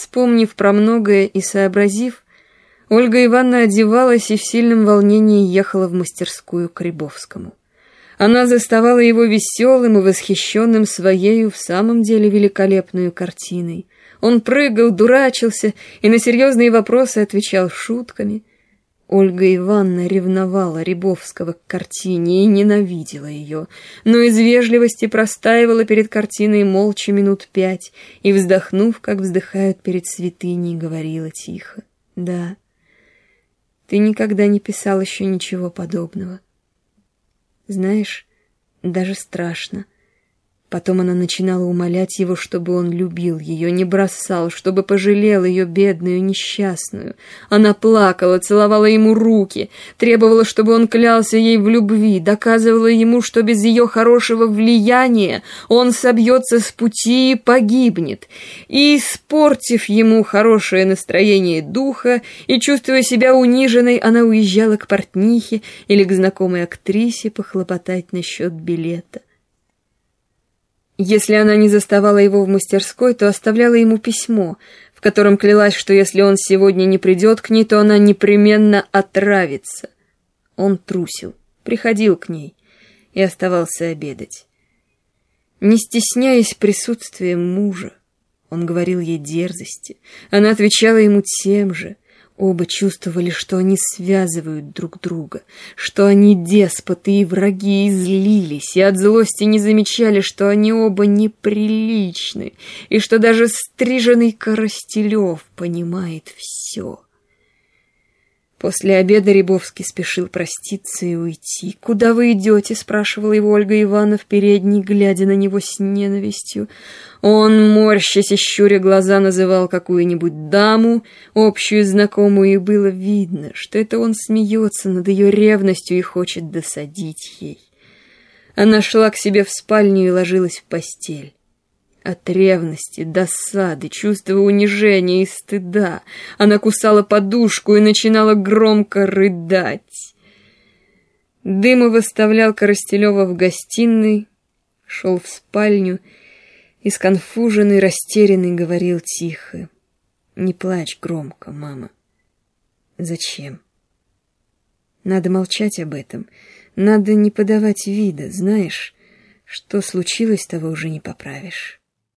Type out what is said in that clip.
вспомнив про многое и сообразив, Ольга Ивановна одевалась и в сильном волнении ехала в мастерскую к Рябовскому. Она заставала его веселым и восхищенным своею в самом деле великолепную картиной. Он прыгал, дурачился и на серьезные вопросы отвечал шутками. Ольга Ивановна ревновала Рябовского к картине и ненавидела ее, но из вежливости простаивала перед картиной молча минут 5 и, вздохнув, как вздыхают перед святыней, говорила тихо: «Да, ты никогда не писал еще ничего подобного. Знаешь, даже страшно». Потом она начинала умолять его, чтобы он любил ее, не бросал, чтобы пожалел ее, бедную, несчастную. Она плакала, целовала ему руки, требовала, чтобы он клялся ей в любви, доказывала ему, что без ее хорошего влияния он собьется с пути и погибнет. И, испортив ему хорошее настроение духа и чувствуя себя униженной, она уезжала к портнихе или к знакомой актрисе похлопотать насчет билета. Если она не заставала его в мастерской, то оставляла ему письмо, в котором клялась, что если он сегодня не придет к ней, то она непременно отравится. Он трусил, приходил к ней и оставался обедать. Не стесняясь присутствия мужа, он говорил ей дерзости, она отвечала ему тем же. Оба чувствовали, что они связывают друг друга, что они деспоты и враги, и злились, и от злости не замечали, что они оба неприличны, и что даже стриженный Коростелев понимает все. После обеда Рябовский спешил проститься и уйти. «Куда вы идете?» — спрашивала его Ольга Ивановна в передней, глядя на него с ненавистью. Он, морщась и щуря глаза, называл какую-нибудь даму, общую знакомую, и было видно, что это он смеется над ее ревностью и хочет досадить ей. Она шла к себе в спальню и ложилась в постель. От ревности, досады, чувства унижения и стыда она кусала подушку и начинала громко рыдать. Дымов оставлял Коростелева в гостиной, шел в спальню и, сконфуженный, растерянный, говорил тихо: «Не плачь громко, мама». «Зачем? Надо молчать об этом, надо не подавать вида, знаешь, что случилось, того уже не поправишь».